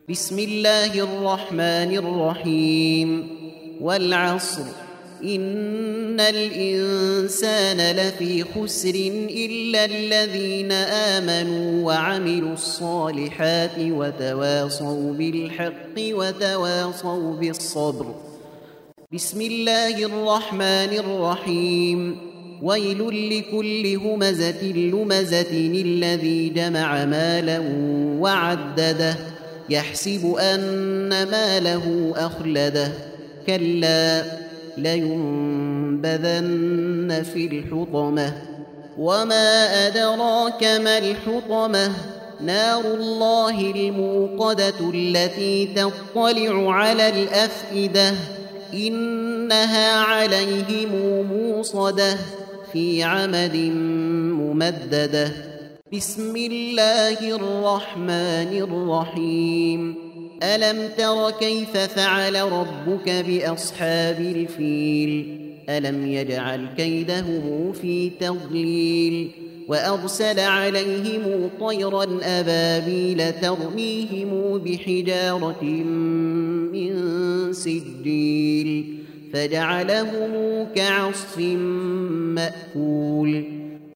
بسم الله الرحمن الرحيم والعصر إن الإنسان لفي خسر إلا الذين آمنوا وعملوا الصالحات وتواصوا بالحق وتواصوا بالصبر. بسم الله الرحمن الرحيم ويل لكل همزة لمزة الذي جمع مالا وعدده يحسب أن ماله أخلده كلا لينبذن في الحطمة وما أدراك ما الحطمة نار الله الموقدة التي تطلع على الأفئدة إنها عليهم موصدة في عمد ممددة. بسم الله الرحمن الرحيم ألم تر كيف فعل ربك بأصحاب الفيل ألم يجعل كيدهم في تضليل وأرسل عليهم طيرا أبابيل ترميهم بحجارة من سجيل فجعلهم كعصف مأكول.